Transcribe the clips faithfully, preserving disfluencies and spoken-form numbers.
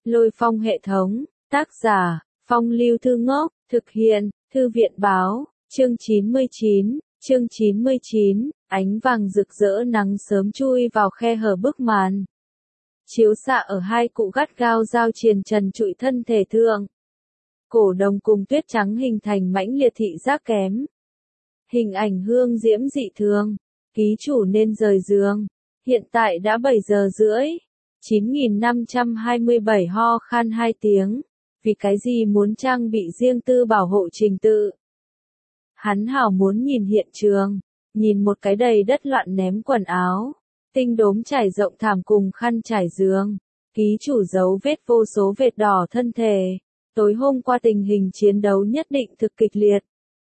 Lôi Phong hệ thống, tác giả, Phong Lưu Thư Ngốc, thực hiện, Thư viện báo, chương chín mươi chín, chương chín mươi chín, ánh vàng rực rỡ nắng sớm chui vào khe hở bức màn. Chiếu xạ ở hai cụ gắt gao giao triền trần trụi thân thể thượng. Cổ đồng cùng tuyết trắng hình thành mãnh liệt thị giác kém. Hình ảnh hương diễm dị thường, ký chủ nên rời giường. Hiện tại đã bảy giờ rưỡi. chín nghìn năm trăm hai mươi bảy ho khan hai tiếng. Vì cái gì muốn trang bị riêng tư bảo hộ trình tự? Hắn hảo muốn nhìn hiện trường, nhìn một cái đầy đất loạn ném quần áo, tinh đốm trải rộng thảm cùng khăn trải giường, ký chủ dấu vết vô số vệt đỏ thân thể. Tối hôm qua tình hình chiến đấu nhất định thực kịch liệt.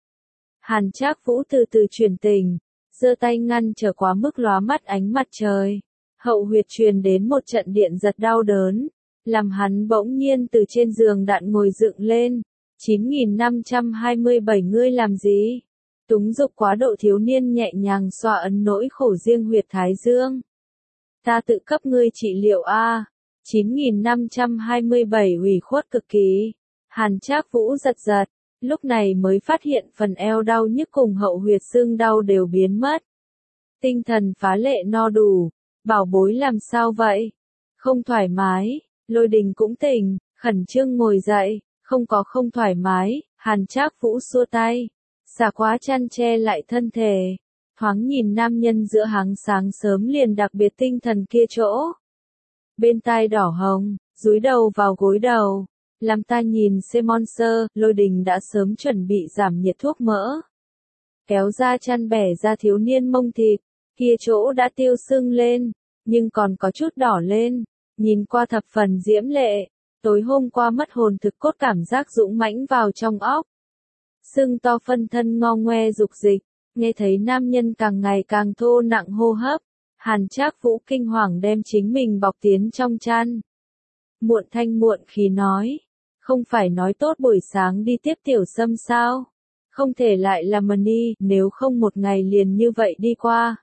Hàn Trác Vũ từ từ chuyển tình, giơ tay ngăn trở quá mức lóa mắt ánh mặt trời. Hậu huyệt truyền đến một trận điện giật đau đớn, làm hắn bỗng nhiên từ trên giường đạn ngồi dựng lên. chín nghìn năm trăm hai mươi bảy ngươi làm gì? Túng dục quá độ thiếu niên nhẹ nhàng xoa ấn nỗi khổ riêng huyệt thái dương. Ta tự cấp ngươi trị liệu a. chín nghìn năm trăm hai mươi bảy ủy khuất cực kỳ. Hàn Trác Vũ giật giật, lúc này mới phát hiện phần eo đau nhức cùng hậu huyệt xương đau đều biến mất. Tinh thần phá lệ no đủ, bảo bối làm sao vậy? Không thoải mái, Lôi Đình cũng tỉnh, khẩn trương ngồi dậy, không có không thoải mái, Hàn Trác Vũ xua tay, xả quá chăn che lại thân thể, thoáng nhìn nam nhân giữa háng sáng sớm liền đặc biệt tinh thần kia chỗ. Bên tai đỏ hồng, dúi đầu vào gối đầu. Làm ta nhìn xem monster, Lôi Đình đã sớm chuẩn bị giảm nhiệt thuốc mỡ. Kéo ra chăn bẻ ra thiếu niên mông thịt, kia chỗ đã tiêu sưng lên, nhưng còn có chút đỏ lên, nhìn qua thập phần diễm lệ. Tối hôm qua mất hồn thực cốt cảm giác dũng mãnh vào trong óc. Sưng to phân thân ngo ngoe dục dịch, nghe thấy nam nhân càng ngày càng thô nặng hô hấp. Hàn Trác Vũ kinh hoàng đem chính mình bọc tiến trong chăn. Muộn thanh muộn khí nói. Không phải nói tốt buổi sáng đi tiếp tiểu sâm sao? Không thể lại là Mani, nếu không một ngày liền như vậy đi qua.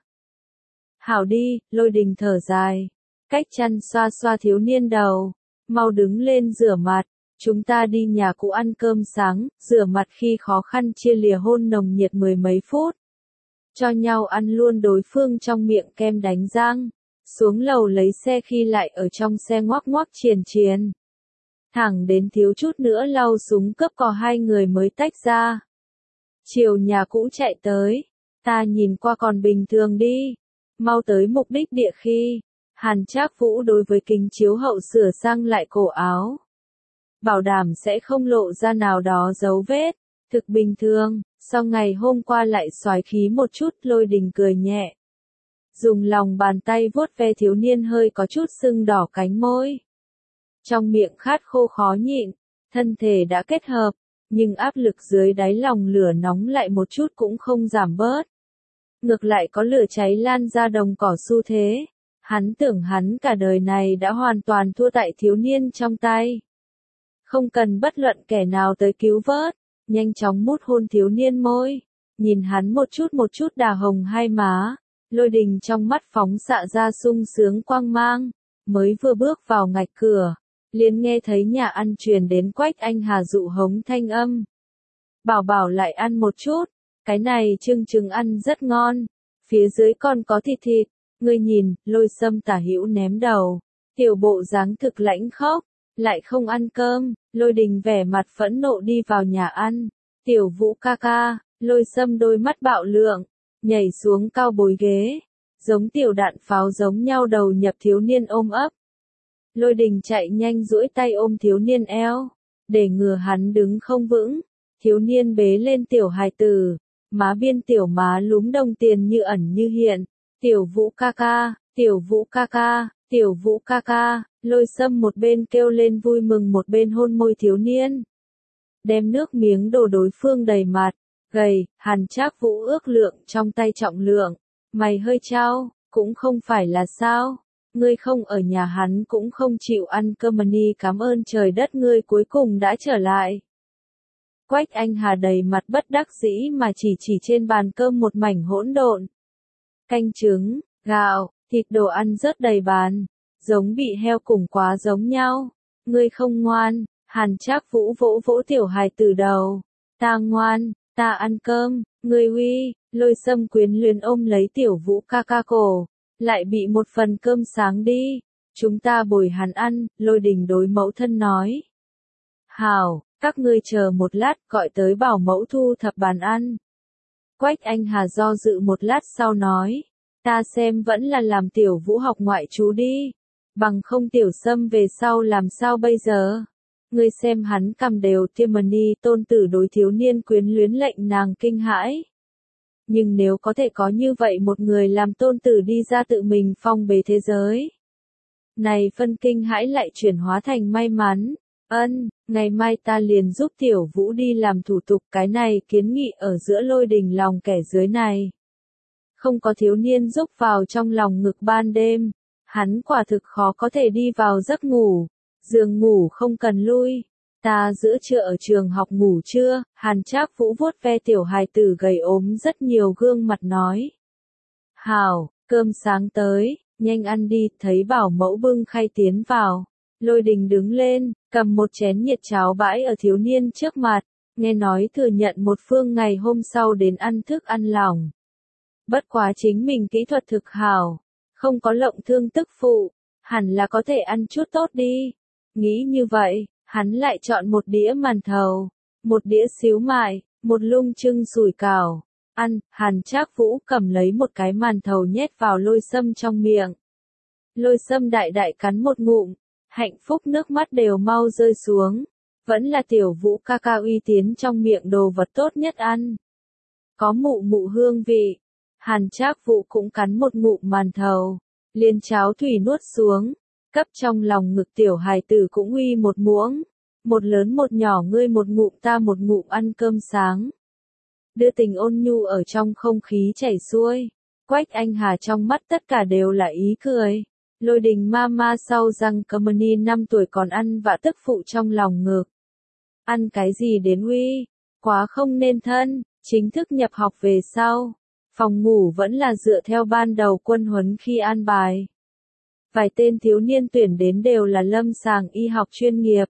Hảo đi, Lôi Đình thở dài. Cách chăn xoa xoa thiếu niên đầu. Mau đứng lên rửa mặt. Chúng ta đi nhà cũ ăn cơm sáng, rửa mặt khi khó khăn chia lìa hôn nồng nhiệt mười mấy phút. Cho nhau ăn luôn đối phương trong miệng kem đánh răng. Xuống lầu lấy xe khi lại ở trong xe ngoắc ngoắc triền triền. Thẳng đến thiếu chút nữa lau súng cướp cò hai người mới tách ra. Chiều nhà cũ chạy tới. Ta nhìn qua còn bình thường đi. Mau tới mục đích địa khi. Hàn Trác Vũ đối với kính chiếu hậu sửa sang lại cổ áo. Bảo đảm sẽ không lộ ra nào đó dấu vết. Thực bình thường. Sau ngày hôm qua lại xoái khí một chút, Lôi Đình cười nhẹ. Dùng lòng bàn tay vuốt ve thiếu niên hơi có chút sưng đỏ cánh môi. Trong miệng khát khô khó nhịn, thân thể đã kết hợp, nhưng áp lực dưới đáy lòng lửa nóng lại một chút cũng không giảm bớt. Ngược lại có lửa cháy lan ra đồng cỏ xu thế. Hắn tưởng hắn cả đời này đã hoàn toàn thua tại thiếu niên trong tay. Không cần bất luận kẻ nào tới cứu vớt, nhanh chóng mút hôn thiếu niên môi. Nhìn hắn một chút một chút đà hồng hai má, Lôi Đình trong mắt phóng xạ ra sung sướng quang mang. Mới vừa bước vào ngạch cửa, liền nghe thấy nhà ăn truyền đến Quách Anh Hà dụ hống thanh âm. Bảo bảo lại ăn một chút, cái này trưng trứng ăn rất ngon, phía dưới còn có thịt thịt, ngươi nhìn, Lôi Sâm tả hữu ném đầu, tiểu bộ dáng thực lãnh khốc, lại không ăn cơm. Lôi Đình vẻ mặt phẫn nộ đi vào nhà ăn, tiểu Vũ ca ca, Lôi Sâm đôi mắt bạo lượng, nhảy xuống cao bồi ghế, giống tiểu đạn pháo giống nhau đầu nhập thiếu niên ôm ấp. Lôi Đình chạy nhanh duỗi tay ôm thiếu niên eo, để ngừa hắn đứng không vững. Thiếu niên bế lên tiểu hài tử, má biên tiểu má lúm đồng tiền như ẩn như hiện. Tiểu Vũ ca ca, tiểu Vũ ca ca, tiểu Vũ ca ca, Lôi Sâm một bên kêu lên vui mừng một bên hôn môi thiếu niên. Đem nước miếng đổ đối phương đầy mặt, gầy. Hàn Trác Vũ ước lượng trong tay trọng lượng, mày hơi trao, cũng không phải là sao. Ngươi không ở nhà hắn cũng không chịu ăn cơm. Mani cảm ơn trời đất ngươi cuối cùng đã trở lại. Quách Anh Hà đầy mặt bất đắc dĩ mà chỉ chỉ trên bàn cơm một mảnh hỗn độn. Canh trứng, gạo, thịt đồ ăn rớt đầy bàn, giống bị heo cùng quá giống nhau. ngươi không ngoan. Hàn Trác Vũ vỗ vỗ tiểu hài từ đầu. Ta ngoan, ta ăn cơm, ngươi uy. Lôi Sâm quyến luyến ôm lấy tiểu Vũ ca ca cổ. Lại bị một phần cơm sáng đi. Chúng ta bồi hắn ăn, Lôi Đình đối mẫu thân nói. Hảo, các ngươi chờ một lát, gọi tới bảo mẫu thu thập bàn ăn. Quách Anh Hà do dự một lát sau nói. Ta xem vẫn là làm tiểu Vũ học ngoại trú đi. Bằng không tiểu Sâm về sau làm sao bây giờ? Ngươi xem hắn cầm đều Tiffany tôn tử đối thiếu niên quyến luyến lệnh nàng kinh hãi. Nhưng nếu có thể có như vậy một người làm tôn tử đi ra tự mình phong bế thế giới. Này phân kinh hãi lại chuyển hóa thành may mắn. Ân, ngày mai ta liền giúp tiểu Vũ đi làm thủ tục, cái này kiến nghị ở giữa Lôi Đình lòng kẻ dưới này. Không có thiếu niên giúp vào trong lòng ngực ban đêm, hắn quả thực khó có thể đi vào giấc ngủ, giường ngủ không cần lui. Ta giữa trưa ở trường học ngủ trưa, Hàn Trác Vũ vuốt ve tiểu hài tử gầy ốm rất nhiều gương mặt nói. Hảo, cơm sáng tới, nhanh ăn đi, thấy bảo mẫu bưng khay tiến vào. Lôi Đình đứng lên, cầm một chén nhiệt cháo bãi ở thiếu niên trước mặt, nghe nói thừa nhận một phương ngày hôm sau đến ăn thức ăn lỏng. Bất quá chính mình kỹ thuật thực hảo, không có lộng thương tức phụ, hẳn là có thể ăn chút tốt đi. Nghĩ như vậy, hắn lại chọn một đĩa màn thầu, một đĩa xíu mại, một lung trưng sủi cảo. Ăn, Hàn Trác Vũ cầm lấy một cái màn thầu nhét vào Lôi Sâm trong miệng. Lôi Sâm đại đại cắn một ngụm, hạnh phúc nước mắt đều mau rơi xuống. Vẫn là tiểu Vũ ca ca uy tiến trong miệng đồ vật tốt nhất ăn. Có mụ mụ hương vị. Hàn Trác Vũ cũng cắn một ngụm màn thầu, liền cháo thủy nuốt xuống, cấp trong lòng ngực tiểu hài tử cũng uy một muỗng, một lớn một nhỏ ngươi một ngụm ta một ngụm ăn cơm sáng. Đưa tình ôn nhu ở trong không khí chảy xuôi, Quách Anh Hà trong mắt tất cả đều là ý cười. Lôi Đình mama sau răng Company năm tuổi còn ăn vạ tức phụ trong lòng ngực. Ăn cái gì đến uy, quá không nên thân, chính thức nhập học về sau. Phòng ngủ vẫn là dựa theo ban đầu quân huấn khi an bài. Vài tên thiếu niên tuyển đến đều là lâm sàng y học chuyên nghiệp.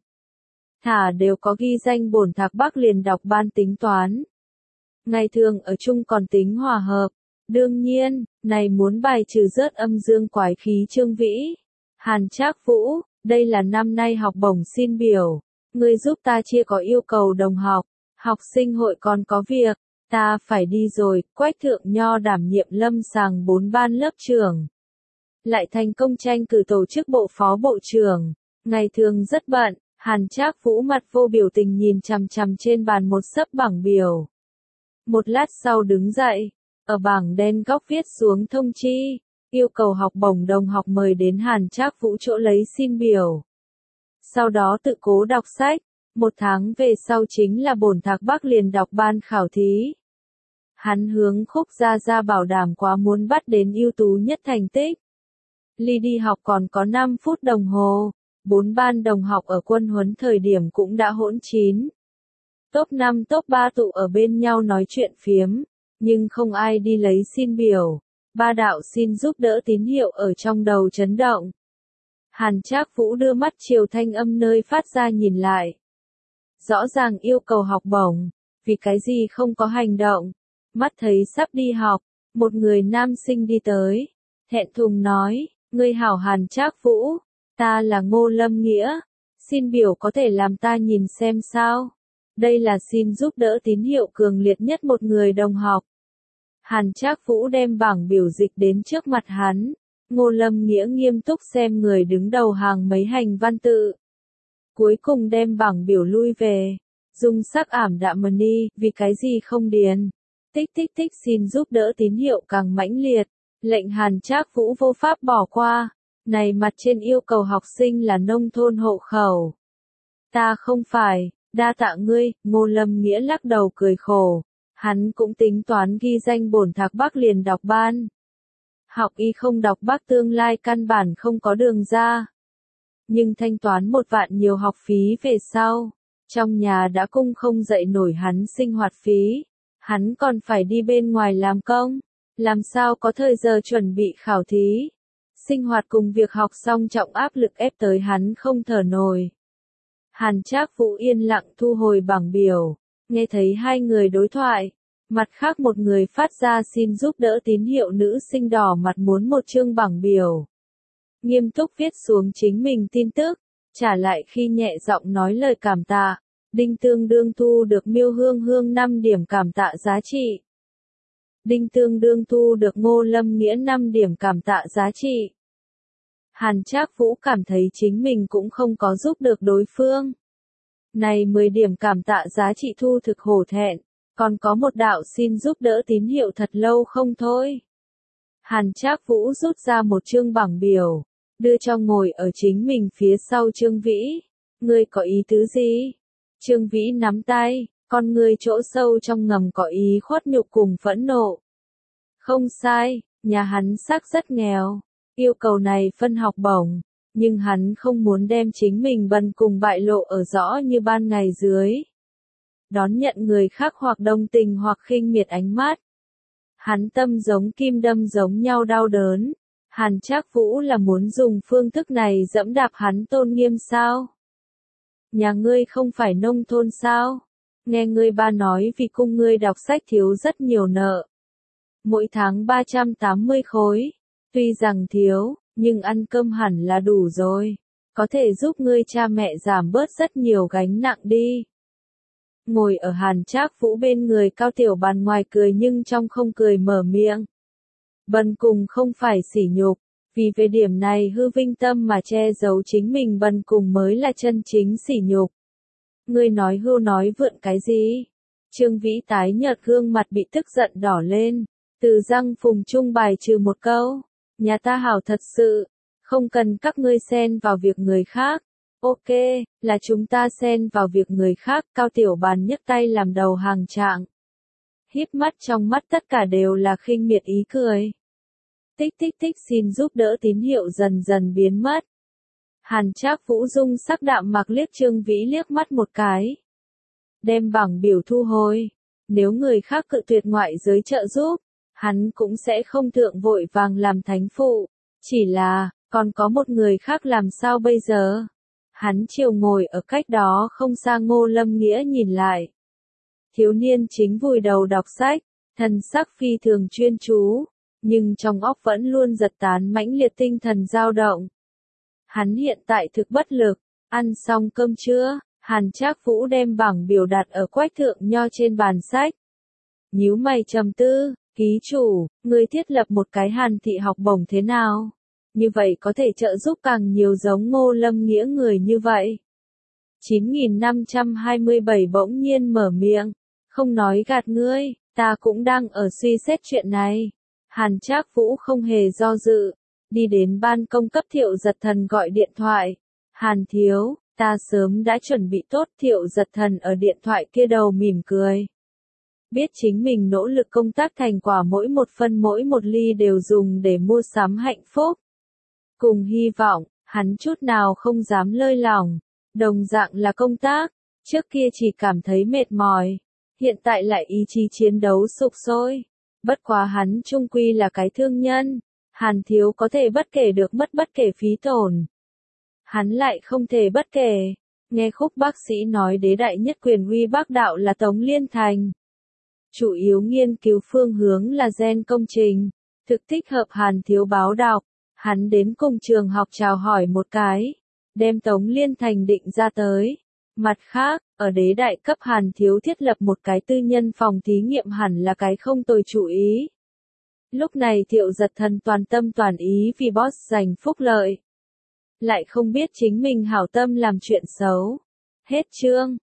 Thả đều có ghi danh bổn thạc Bắc liền đọc ban tính toán. Ngày thường ở chung còn tính hòa hợp. Đương nhiên, này muốn bài trừ rớt âm dương quái khí Trương Vĩ. Hàn Trác Vũ, đây là năm nay học bổng xin biểu. Ngươi giúp ta chia có yêu cầu đồng học. Học sinh hội còn có việc. Ta phải đi rồi, Quách Thượng Nho đảm nhiệm lâm sàng bốn ban lớp trưởng. Lại thành công tranh cử tổ chức bộ phó bộ trưởng. Ngày thường rất bận, Hàn Trác Vũ mặt vô biểu tình nhìn chằm chằm trên bàn một sấp bảng biểu. Một lát sau đứng dậy, ở bảng đen góc viết xuống thông chi, yêu cầu học bổng đồng học mời đến Hàn Trác Vũ chỗ lấy xin biểu. Sau đó tự cố đọc sách, một tháng về sau chính là bổn thạc Bắc liền đọc ban khảo thí. Hắn hướng Khúc Gia Gia bảo đảm quá muốn bắt đến ưu tú nhất thành tích. Ly đi học còn có năm phút đồng hồ, bốn ban đồng học ở quân huấn thời điểm cũng đã hỗn chín. Top năm top ba tụ ở bên nhau nói chuyện phiếm, nhưng không ai đi lấy xin biểu. Ba đạo xin giúp đỡ tín hiệu ở trong đầu chấn động. Hàn Trác Vũ đưa mắt chiều thanh âm nơi phát ra nhìn lại. Rõ ràng yêu cầu học bổng, vì cái gì không có hành động. Mắt thấy sắp đi học, một người nam sinh đi tới, thẹn thùng nói, ngươi hảo Hàn Trác Vũ, ta là Ngô Lâm Nghĩa, xin biểu có thể làm ta nhìn xem sao. Đây là xin giúp đỡ tín hiệu cường liệt nhất một người đồng học. Hàn Trác Vũ đem bảng biểu dịch đến trước mặt hắn, Ngô Lâm Nghĩa nghiêm túc xem người đứng đầu hàng mấy hành văn tự. Cuối cùng đem bảng biểu lui về, dùng sắc ảm đạm mờ ni, vì cái gì không điền. Tích tích tích xin giúp đỡ tín hiệu càng mãnh liệt, lệnh Hàn Trác Vũ vô pháp bỏ qua. Này mặt trên yêu cầu học sinh là nông thôn hộ khẩu. Ta không phải, đa tạ ngươi, Ngô Lâm Nghĩa lắc đầu cười khổ. Hắn cũng tính toán ghi danh bổn thạc Bắc liền đọc ban. Học y không đọc Bắc tương lai căn bản không có đường ra. Nhưng thanh toán một vạn nhiều học phí về sau, trong nhà đã cung không dậy nổi hắn sinh hoạt phí. Hắn còn phải đi bên ngoài làm công, làm sao có thời giờ chuẩn bị khảo thí. Sinh hoạt cùng việc học song trọng áp lực ép tới hắn không thở nổi. Hàn Trác Vũ yên lặng thu hồi bảng biểu, nghe thấy hai người đối thoại. Mặt khác một người phát ra xin giúp đỡ tín hiệu nữ sinh đỏ mặt muốn một chương bảng biểu. Nghiêm túc viết xuống chính mình tin tức, trả lại khi nhẹ giọng nói lời cảm tạ. Đinh tương đương thu được Miêu Hương Hương năm điểm cảm tạ giá trị. Đinh tương đương thu được Ngô Lâm Nghĩa năm điểm cảm tạ giá trị. Hàn Trác Vũ cảm thấy chính mình cũng không có giúp được đối phương. Này mười điểm cảm tạ giá trị thu thực hổ thẹn, còn có một đạo xin giúp đỡ tín hiệu thật lâu không thôi. Hàn Trác Vũ rút ra một chương bảng biểu, đưa cho ngồi ở chính mình phía sau Trương Vĩ. Ngươi có ý tứ gì? Trương Vĩ nắm tay, con ngươi chỗ sâu trong ngầm có ý khuất nhục cùng phẫn nộ. Không sai, nhà hắn xác rất nghèo, yêu cầu này phân học bổng, nhưng hắn không muốn đem chính mình bần cùng bại lộ ở rõ như ban ngày dưới. Đón nhận người khác hoặc đồng tình hoặc khinh miệt ánh mắt. Hắn tâm giống kim đâm giống nhau đau đớn. Hàn Trác Vũ là muốn dùng phương thức này dẫm đạp hắn tôn nghiêm sao? Nhà ngươi không phải nông thôn sao? Nghe ngươi ba nói vì cung ngươi đọc sách thiếu rất nhiều nợ. Mỗi tháng ba trăm tám mươi khối. Tuy rằng thiếu, nhưng ăn cơm hẳn là đủ rồi. Có thể giúp ngươi cha mẹ giảm bớt rất nhiều gánh nặng đi. Ngồi ở Hàn Trác Vũ bên người Cao Tiểu Bàn ngoài cười nhưng trong không cười mở miệng. Bần cùng không phải sỉ nhục, vì về điểm này hư vinh tâm mà che giấu chính mình bần cùng mới là chân chính sỉ nhục. Ngươi nói hưu nói vượn cái gì? Trương Vĩ tái nhợt gương mặt bị tức giận đỏ lên, từ răng phùng trung bài trừ một câu. Nhà ta hảo thật sự, không cần các ngươi xen vào việc người khác. Ok, là chúng ta xen vào việc người khác. Cao Tiểu Bàn nhấc tay làm đầu hàng trạng. Híp mắt trong mắt tất cả đều là khinh miệt ý cười. Tích tích tích xin giúp đỡ tín hiệu dần dần biến mất. Hàn Trác Vũ dung sắc đạm mạc liếc Trương Vĩ liếc mắt một cái. Đem bảng biểu thu hồi. Nếu người khác cự tuyệt ngoại giới trợ giúp, hắn cũng sẽ không thượng vội vàng làm thánh phụ. Chỉ là, còn có một người khác làm sao bây giờ? Hắn chiều ngồi ở cách đó không xa Ngô Lâm Nghĩa nhìn lại. Thiếu niên chính vùi đầu đọc sách, thần sắc phi thường chuyên chú, nhưng trong óc vẫn luôn giật tán mãnh liệt tinh thần dao động. Hắn hiện tại thực bất lực, ăn xong cơm trưa, Hàn Trác Vũ đem bảng biểu đặt ở quách thượng nho trên bàn sách. Nhíu mày trầm tư, ký chủ, người thiết lập một cái Hàn thị học bổng thế nào? Như vậy có thể trợ giúp càng nhiều giống Ngô Lâm Nghĩa người như vậy. chín nghìn năm trăm hai mươi bảy bỗng nhiên mở miệng, không nói gạt ngươi, ta cũng đang ở suy xét chuyện này. Hàn Trác Vũ không hề do dự, đi đến ban công cấp Thiệu Giật Thần gọi điện thoại. Hàn thiếu, ta sớm đã chuẩn bị tốt. Thiệu Giật Thần ở điện thoại kia đầu mỉm cười. Biết chính mình nỗ lực công tác thành quả mỗi một phân mỗi một ly đều dùng để mua sắm hạnh phúc. Cùng hy vọng, hắn chút nào không dám lơi lỏng. Đồng dạng là công tác, trước kia chỉ cảm thấy mệt mỏi, hiện tại lại ý chí chiến đấu sục sôi. Bất quá hắn chung quy là cái thương nhân, Hàn thiếu có thể bất kể được mất bất kể phí tổn. Hắn lại không thể bất kể. Nghe khúc bác sĩ nói đế đại nhất quyền uy bác đạo là Tống Liên Thành. Chủ yếu nghiên cứu phương hướng là gen công trình, thực thích hợp Hàn thiếu báo đọc. Hắn đến cùng trường học chào hỏi một cái, đem Tống Liên Thành định ra tới. Mặt khác, ở đế đại cấp Hàn thiếu thiết lập một cái tư nhân phòng thí nghiệm hẳn là cái không tồi chủ ý. Lúc này Thiệu Giật Thần toàn tâm toàn ý vì boss giành phúc lợi. Lại không biết chính mình hảo tâm làm chuyện xấu. Hết chương.